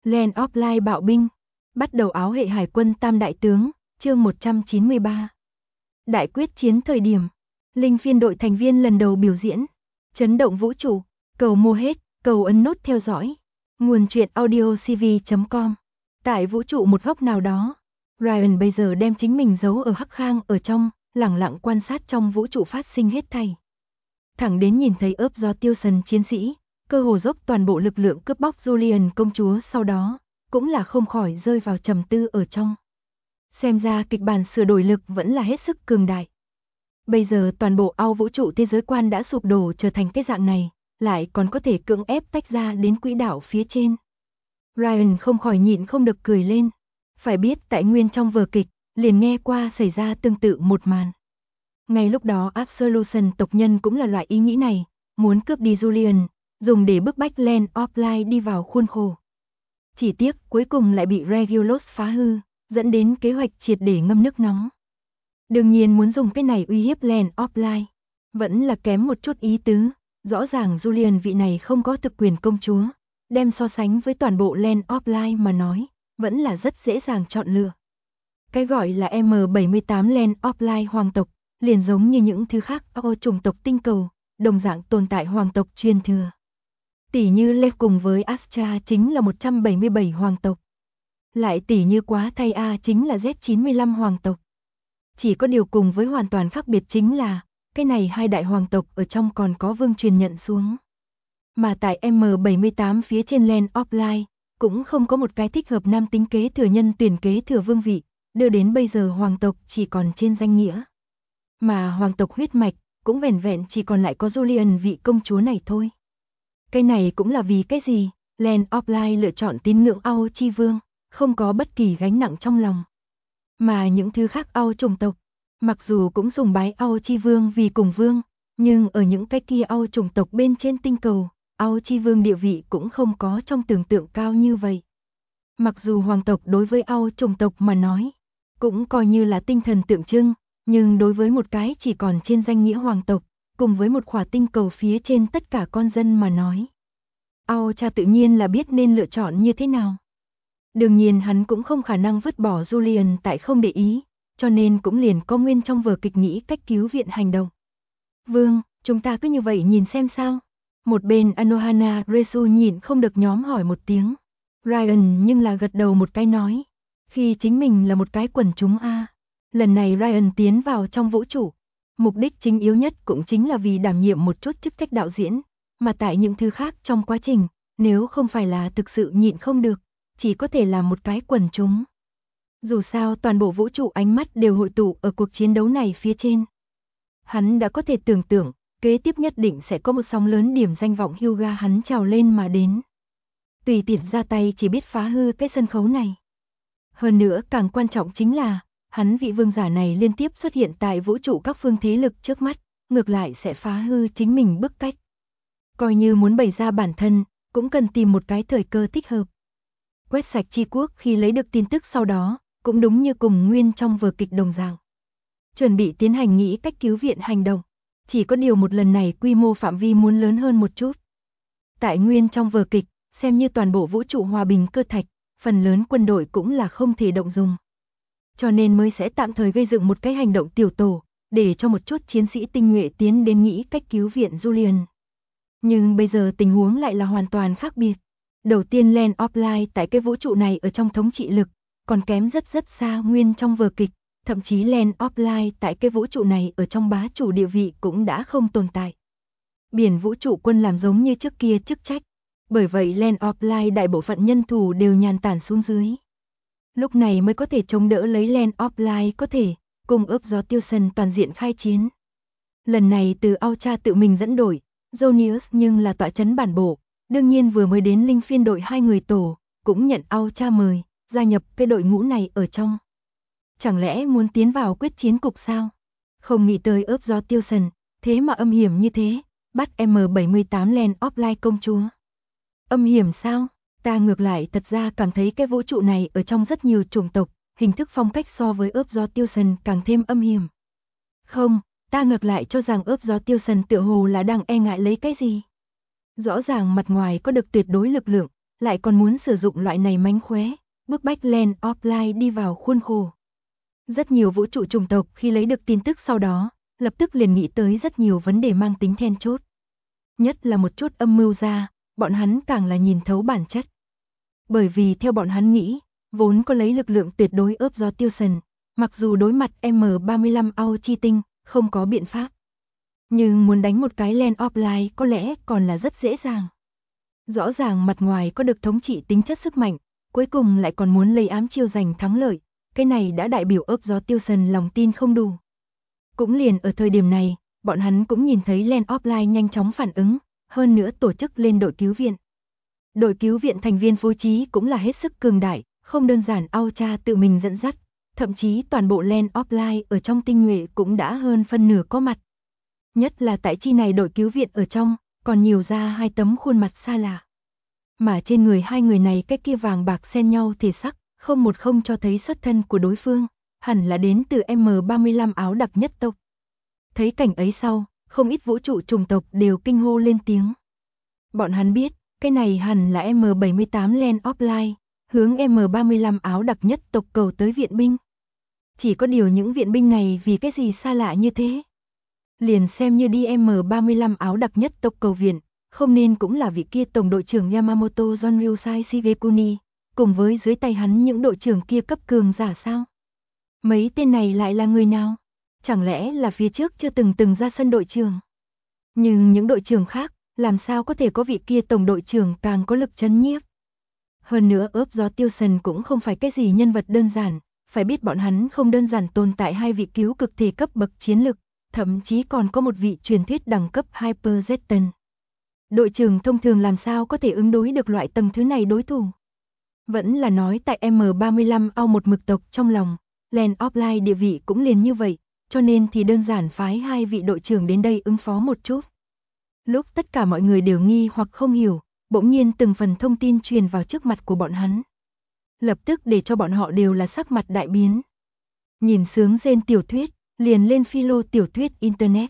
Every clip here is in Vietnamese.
Land of Light bạo binh. Bắt đầu áo hệ hải quân tam đại tướng, chương 193. Đại quyết chiến thời điểm. Linh phiên đội thành viên lần đầu biểu diễn. Chấn động vũ trụ. Cầu mua hết, cầu ấn nút theo dõi. Nguồn truyện audiocv.com. Tại vũ trụ một góc nào đó, Ryan bây giờ đem chính mình giấu ở Hắc Khang ở trong, lẳng lặng quan sát trong vũ trụ phát sinh hết thảy. Thẳng đến nhìn thấy ớp do tiêu sần chiến sĩ, cơ hồ dốc toàn bộ lực lượng cướp bóc Julian công chúa, sau đó cũng là không khỏi rơi vào trầm tư ở trong. Xem ra kịch bản sửa đổi lực vẫn là hết sức cường đại. Bây giờ toàn bộ ao vũ trụ thế giới quan đã sụp đổ trở thành cái dạng này, lại còn có thể cưỡng ép tách ra đến quỹ đạo phía trên. Ryan không khỏi nhịn không được cười lên. Phải biết tại nguyên trong vở kịch, liền nghe qua xảy ra tương tự một màn. Ngay lúc đó Absolution tộc nhân cũng là loại ý nghĩ này, muốn cướp đi Julian, dùng để bức bách Land of Light đi vào khuôn khổ. Chỉ tiếc cuối cùng lại bị Regulus phá hư, dẫn đến kế hoạch triệt để ngâm nước nóng. Đương nhiên muốn dùng cái này uy hiếp Land of Light, vẫn là kém một chút ý tứ. Rõ ràng Julian vị này không có thực quyền công chúa, đem so sánh với toàn bộ Land of Light mà nói, vẫn là rất dễ dàng chọn lựa. Cái gọi là M78 Land of Light hoàng tộc, liền giống như những thứ khác ở chủng tộc tinh cầu, đồng dạng tồn tại hoàng tộc truyền thừa. Tỷ như Lê cùng với Astra chính là 177 hoàng tộc. Lại tỷ như quá thay A chính là Z95 hoàng tộc. Chỉ có điều cùng với hoàn toàn khác biệt chính là, cái này hai đại hoàng tộc ở trong còn có vương truyền nhận xuống. Mà tại M78 phía trên Land of Light, cũng không có một cái thích hợp nam tính kế thừa nhân tuyển kế thừa vương vị, đưa đến bây giờ hoàng tộc chỉ còn trên danh nghĩa. Mà hoàng tộc huyết mạch, cũng vẻn vẹn chỉ còn lại có Julian vị công chúa này thôi. Cái này cũng là vì cái gì, Land of Light lựa chọn tín ngưỡng Ao Chi Vương, không có bất kỳ gánh nặng trong lòng. Mà những thứ khác Ao chủng tộc, mặc dù cũng sùng bái Ao Chi Vương vì cùng vương, nhưng ở những cái kia Ao chủng tộc bên trên tinh cầu, Ao Chi Vương địa vị cũng không có trong tưởng tượng cao như vậy. Mặc dù hoàng tộc đối với Ao chủng tộc mà nói, cũng coi như là tinh thần tượng trưng, nhưng đối với một cái chỉ còn trên danh nghĩa hoàng tộc, cùng với một khỏa tinh cầu phía trên tất cả con dân mà nói, Ao cha tự nhiên là biết nên lựa chọn như thế nào. Đương nhiên hắn cũng không khả năng vứt bỏ Julian tại không để ý, cho nên cũng liền có nguyên trong vở kịch nghĩ cách cứu viện hành động. Vương, chúng ta cứ như vậy nhìn xem sao? Một bên Anohana Resu nhịn không được nhóm hỏi một tiếng. Ryan nhưng là gật đầu một cái nói. Khi chính mình là một cái quần chúng A. Lần này Ryan tiến vào trong vũ trụ. Mục đích chính yếu nhất cũng chính là vì đảm nhiệm một chút chức trách đạo diễn. Mà tại những thứ khác trong quá trình, nếu không phải là thực sự nhịn không được, chỉ có thể là một cái quần chúng. Dù sao toàn bộ vũ trụ ánh mắt đều hội tụ ở cuộc chiến đấu này phía trên. Hắn đã có thể tưởng tượng, kế tiếp nhất định sẽ có một sóng lớn điểm danh vọng Hyuga hắn trào lên mà đến. Tùy tiện ra tay chỉ biết phá hư cái sân khấu này. Hơn nữa càng quan trọng chính là, hắn vị vương giả này liên tiếp xuất hiện tại vũ trụ các phương thế lực trước mắt, ngược lại sẽ phá hư chính mình bức cách. Coi như muốn bày ra bản thân, cũng cần tìm một cái thời cơ thích hợp. Quét sạch Chi Quốc khi lấy được tin tức sau đó, cũng đúng như cùng nguyên trong vở kịch đồng dạng. Chuẩn bị tiến hành nghĩ cách cứu viện hành động. Chỉ có điều một lần này quy mô phạm vi muốn lớn hơn một chút. Tại nguyên trong vở kịch, xem như toàn bộ vũ trụ hòa bình cơ thạch, phần lớn quân đội cũng là không thể động dùng. Cho nên mới sẽ tạm thời gây dựng một cái hành động tiểu tổ, để cho một chút chiến sĩ tinh nhuệ tiến đến nghĩ cách cứu viện Julian. Nhưng bây giờ tình huống lại là hoàn toàn khác biệt. Đầu tiên Land of Light tại cái vũ trụ này ở trong thống trị lực, còn kém rất xa nguyên trong vở kịch. Thậm chí Land of Light tại cái vũ trụ này ở trong bá chủ địa vị cũng đã không tồn tại. Biển vũ trụ quân làm giống như trước kia chức trách. Bởi vậy Land of Light đại bộ phận nhân thủ đều nhàn tản xuống dưới. Lúc này mới có thể chống đỡ lấy Land of Light có thể cùng ướp gió tiêu sần toàn diện khai chiến. Lần này từ Ao cha tự mình dẫn đội, Jonius nhưng là tọa chấn bản bộ. Đương nhiên vừa mới đến linh phiên đội 2 người tổ, cũng nhận Ao cha mời, gia nhập cái đội ngũ này ở trong. Chẳng lẽ muốn tiến vào quyết chiến cục sao? Không nghĩ tới ướp gió tiêu sần, thế mà âm hiểm như thế, bắt M78 Land of Light công chúa. Âm hiểm sao? Ta ngược lại thật ra cảm thấy cái vũ trụ này ở trong rất nhiều chủng tộc, hình thức phong cách so với ướp gió tiêu sần càng thêm âm hiểm. Không, ta ngược lại cho rằng ướp gió tiêu sần tựa hồ là đang e ngại lấy cái gì. Rõ ràng mặt ngoài có được tuyệt đối lực lượng, lại còn muốn sử dụng loại này mánh khóe, bức bách Land of Light đi vào khuôn khổ. Rất nhiều vũ trụ chủng tộc khi lấy được tin tức sau đó, lập tức liền nghĩ tới rất nhiều vấn đề mang tính then chốt. Nhất là một chút âm mưu ra, bọn hắn càng là nhìn thấu bản chất. Bởi vì theo bọn hắn nghĩ, vốn có lấy lực lượng tuyệt đối ớp do tiêu sần, mặc dù đối mặt M35 ao chi tinh, không có biện pháp. Nhưng muốn đánh một cái Land of Light có lẽ còn là rất dễ dàng. Rõ ràng mặt ngoài có được thống trị tính chất sức mạnh, cuối cùng lại còn muốn lấy ám chiêu giành thắng lợi, cái này đã đại biểu ớp gió tiêu sần lòng tin không đủ. Cũng liền ở thời điểm này, bọn hắn cũng nhìn thấy Land of Light nhanh chóng phản ứng, hơn nữa tổ chức lên đội cứu viện. Đội cứu viện thành viên phối trí cũng là hết sức cường đại, không đơn giản Aucha tự mình dẫn dắt, thậm chí toàn bộ Land of Light ở trong tinh nhuệ cũng đã hơn phân nửa có mặt. Nhất là tại chi này đội cứu viện ở trong, còn nhiều ra hai tấm khuôn mặt xa lạ. Mà trên người hai người này cái kia vàng bạc xen nhau thể sắc, không cho thấy xuất thân của đối phương, hẳn là đến từ M35 áo đặc nhất tộc. Thấy cảnh ấy sau, không ít vũ trụ chủng tộc đều kinh hô lên tiếng. Bọn hắn biết, cái này hẳn là M78 Land of Light, hướng M35 áo đặc nhất tộc cầu tới viện binh. Chỉ có điều những viện binh này vì cái gì xa lạ như thế? Liền xem như đi M35 áo đặc nhất tộc cầu viện, không nên cũng là vị kia tổng đội trưởng Yamamoto Jonryusai Shigekuni, cùng với dưới tay hắn những đội trưởng kia cấp cường giả sao? Mấy tên này lại là người nào? Chẳng lẽ là phía trước chưa từng ra sân đội trưởng? Nhưng những đội trưởng khác, làm sao có thể có vị kia tổng đội trưởng càng có lực chấn nhiếp? Hơn nữa ớp gió tiêu sần cũng không phải cái gì nhân vật đơn giản, phải biết bọn hắn không đơn giản tồn tại hai vị cứu cực thể cấp bậc chiến lực, thậm chí còn có một vị truyền thuyết đẳng cấp Hyper Zeton. Đội trưởng thông thường làm sao có thể ứng đối được loại tầng thứ này đối thủ? Vẫn là nói tại M35 ao một mực tộc trong lòng, Land of Light địa vị cũng liền như vậy, cho nên thì đơn giản phái hai vị đội trưởng đến đây ứng phó một chút. Lúc tất cả mọi người đều nghi hoặc không hiểu, bỗng nhiên từng phần thông tin truyền vào trước mặt của bọn hắn. Lập tức để cho bọn họ đều là sắc mặt đại biến. Nhìn sướng rên tiểu thuyết, liền lên philo tiểu thuyết Internet.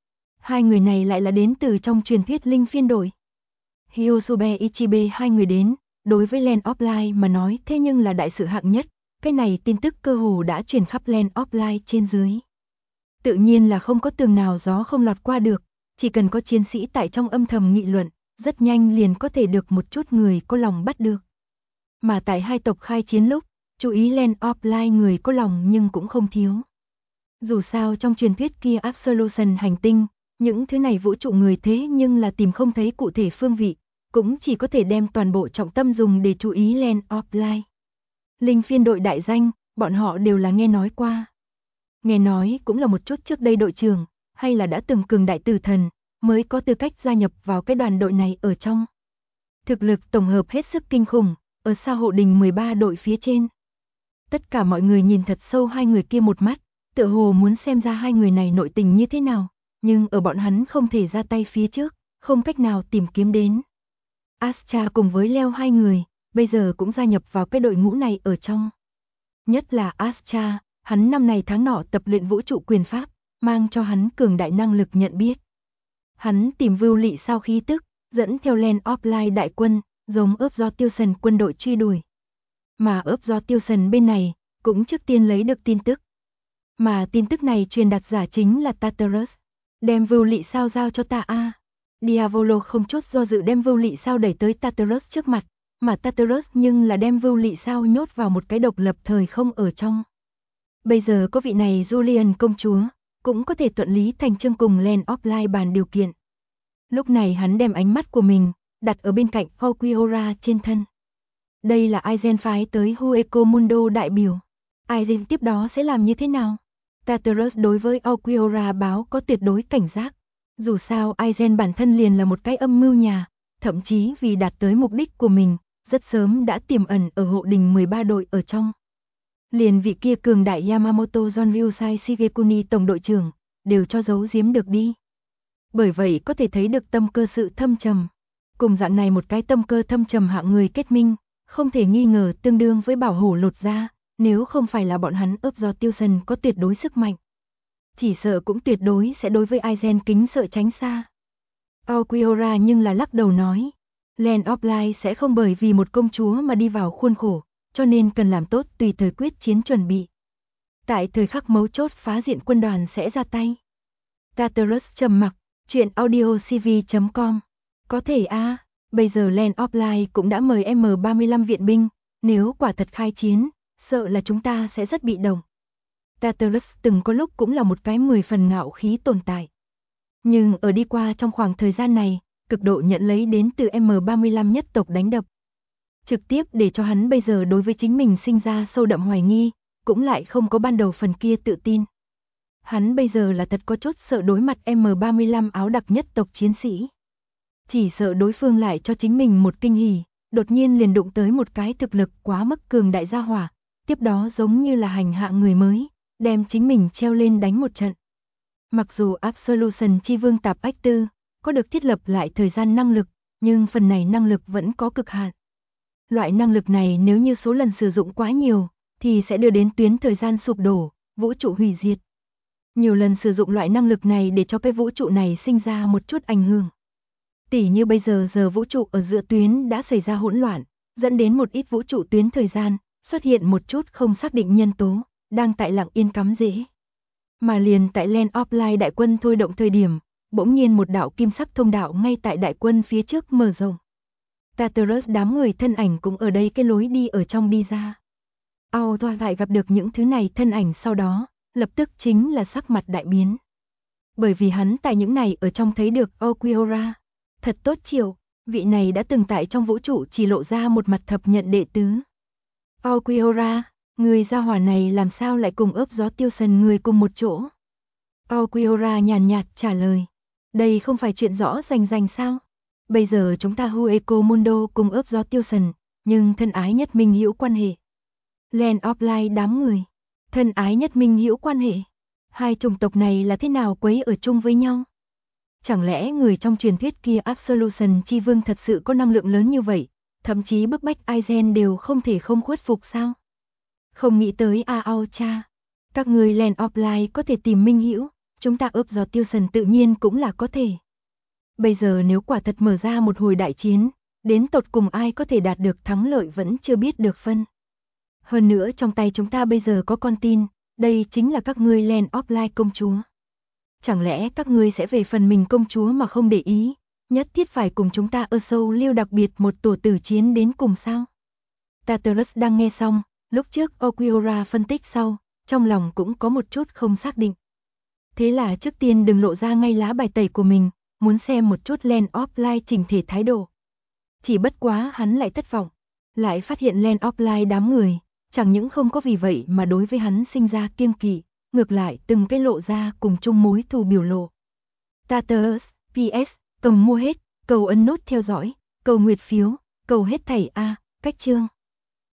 Hai người này lại là đến từ trong truyền thuyết linh phiên đội. Hyosobe Ichibe hai người đến, đối với Land of Light mà nói thế nhưng là đại sự hạng nhất, cái này tin tức cơ hồ đã truyền khắp Land of Light trên dưới. Tự nhiên là không có tường nào gió không lọt qua được, chỉ cần có chiến sĩ tại trong âm thầm nghị luận, rất nhanh liền có thể được một chút người có lòng bắt được. Mà tại hai tộc khai chiến lúc, chú ý Land of Light người có lòng nhưng cũng không thiếu. Dù sao trong truyền thuyết kia Absolution hành tinh, những thứ này vũ trụ người thế nhưng là tìm không thấy cụ thể phương vị, cũng chỉ có thể đem toàn bộ trọng tâm dùng để chú ý Land of Light. Linh phiên đội đại danh, bọn họ đều là nghe nói qua. Nghe nói cũng là một chút trước đây đội trưởng, hay là đã từng cường đại tử thần, mới có tư cách gia nhập vào cái đoàn đội này ở trong. Thực lực tổng hợp hết sức kinh khủng, ở sao hộ đình 13 đội phía trên. Tất cả mọi người nhìn thật sâu hai người kia một mắt, tựa hồ muốn xem ra hai người này nội tình như thế nào, nhưng ở bọn hắn không thể ra tay phía trước, không cách nào tìm kiếm đến. Astra cùng với Leo hai người, bây giờ cũng gia nhập vào cái đội ngũ này ở trong. Nhất là Astra, hắn năm này tháng nọ tập luyện vũ trụ quyền pháp, mang cho hắn cường đại năng lực nhận biết. Hắn tìm Vưu Lị sau khí tức, dẫn theo Land of Light đại quân, giống ớp do tiêu sần quân đội truy đuổi. Mà ớp do tiêu sần bên này, cũng trước tiên lấy được tin tức. Mà tin tức này truyền đạt giả chính là Tartarus. Đem Vưu Lị sao giao cho ta a. Diavolo không chút do dự đem Vưu Lị sao đẩy tới Tartarus trước mặt, mà Tartarus nhưng là đem Vưu Lị sao nhốt vào một cái độc lập thời không ở trong. Bây giờ có vị này Julian công chúa, cũng có thể thuận lý thành chương cùng Land of Light bàn điều kiện. Lúc này hắn đem ánh mắt của mình đặt ở bên cạnh Okiora trên thân. Đây là Aizen phái tới Hueco Mundo đại biểu. Aizen tiếp đó sẽ làm như thế nào? Tartarus đối với Okiora báo có tuyệt đối cảnh giác. Dù sao Aizen bản thân liền là một cái âm mưu nhà, thậm chí vì đạt tới mục đích của mình, rất sớm đã tiềm ẩn ở hộ đình 13 đội ở trong. Liền vị kia cường đại Yamamoto Jonryusai Shigekuni tổng đội trưởng, đều cho giấu giếm được đi. Bởi vậy có thể thấy được tâm cơ sự thâm trầm. Cùng dạng này một cái tâm cơ thâm trầm hạng người kết minh, không thể nghi ngờ tương đương với bảo hổ lột ra, nếu không phải là bọn hắn ớp do tiêu sần có tuyệt đối sức mạnh. Chỉ sợ cũng tuyệt đối sẽ đối với Aizen kính sợ tránh xa. Okiora nhưng là lắc đầu nói, Land of Light sẽ không bởi vì một công chúa mà đi vào khuôn khổ, cho nên cần làm tốt tùy thời quyết chiến chuẩn bị. Tại thời khắc mấu chốt phá diện quân đoàn sẽ ra tay. Tartarus trầm mặc, chuyện audio cv.com. Có thể bây giờ Land of Light cũng đã mời M35 viện binh, nếu quả thật khai chiến, sợ là chúng ta sẽ rất bị động. Tartarus từng có lúc cũng là một cái 10 phần ngạo khí tồn tại. Nhưng ở đi qua trong khoảng thời gian này, cực độ nhận lấy đến từ M35 nhất tộc đánh đập. Trực tiếp để cho hắn bây giờ đối với chính mình sinh ra sâu đậm hoài nghi, cũng lại không có ban đầu phần kia tự tin. Hắn bây giờ là thật có chút sợ đối mặt M35 áo đặc nhất tộc chiến sĩ. Chỉ sợ đối phương lại cho chính mình một kinh hỉ, đột nhiên liền đụng tới một cái thực lực quá mức cường đại gia hỏa, tiếp đó giống như là hành hạ người mới, đem chính mình treo lên đánh một trận. Mặc dù Absolution chi vương Tạp Ách Tư có được thiết lập lại thời gian năng lực, nhưng phần này năng lực vẫn có cực hạn. Loại năng lực này nếu như số lần sử dụng quá nhiều, thì sẽ đưa đến tuyến thời gian sụp đổ, vũ trụ hủy diệt. Nhiều lần sử dụng loại năng lực này để cho cái vũ trụ này sinh ra một chút ảnh hưởng. Tỉ như bây giờ vũ trụ ở giữa tuyến đã xảy ra hỗn loạn, dẫn đến một ít vũ trụ tuyến thời gian, xuất hiện một chút không xác định nhân tố, đang tại lặng yên cắm rễ. Mà liền tại Land of Light đại quân thôi động thời điểm, bỗng nhiên một đạo kim sắc thông đạo ngay tại đại quân phía trước mở rộng. Tartarus đám người thân ảnh cũng ở đây cái lối đi ở trong đi ra. Toa lại gặp được những thứ này thân ảnh sau đó, lập tức chính là sắc mặt đại biến. Bởi vì hắn tại những này ở trong thấy được Oquiora. Thật tốt chiều, vị này đã từng tại trong vũ trụ chỉ lộ ra một mặt thập nhận đệ tứ. Oquiora, người gia hỏa này làm sao lại cùng ướp gió tiêu sần người cùng một chỗ? Oquiora nhàn nhạt trả lời. Đây không phải chuyện rõ rành sao? Bây giờ chúng ta Hueco Mundo cùng ướp gió tiêu sần, nhưng thân ái nhất minh hữu quan hệ. Land of Light đám người, thân ái nhất minh hữu quan hệ. Hai chủng tộc này là thế nào quấy ở chung với nhau? Chẳng lẽ người trong truyền thuyết kia Absolution chi vương thật sự có năng lượng lớn như vậy, thậm chí bức bách Aizen đều không thể không khuất phục sao? Không nghĩ tới cha. Các người Land of Light có thể tìm minh hữu, chúng ta ướp gió tiêu sần tự nhiên cũng là có thể. Bây giờ nếu quả thật mở ra một hồi đại chiến, đến tột cùng ai có thể đạt được thắng lợi vẫn chưa biết được phân. Hơn nữa trong tay chúng ta bây giờ có con tin, đây chính là các ngươi Land of Light công chúa. Chẳng lẽ các ngươi sẽ về phần mình công chúa mà không để ý, nhất thiết phải cùng chúng ta ở sâu liêu đặc biệt một tổ tử chiến đến cùng sao? Tartarus đang nghe xong, lúc trước Oquiora phân tích sau, trong lòng cũng có một chút không xác định. Thế là trước tiên đừng lộ ra ngay lá bài tẩy của mình, muốn xem một chút Land of Light chỉnh thể thái độ. Chỉ bất quá hắn lại thất vọng, lại phát hiện Land of Light đám người, chẳng những không có vì vậy mà đối với hắn sinh ra kiêng kỵ, ngược lại từng cái lộ ra cùng chung mối thù biểu lộ. Tartarus, PS, cầm mua hết, cầu ấn nút theo dõi, cầu nguyệt phiếu, cầu hết thảy cách chương.